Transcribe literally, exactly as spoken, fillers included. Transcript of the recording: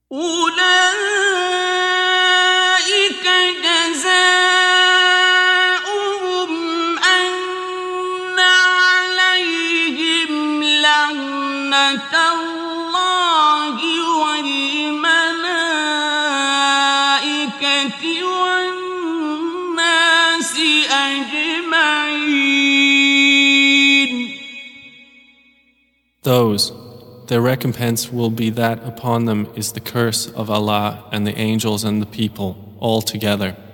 أولئك جزاؤهم أن عليهم لعنة الله والملائكة والناس أجمعين. Those, their recompense will be that upon them is the curse of Allah and the angels and the people all together.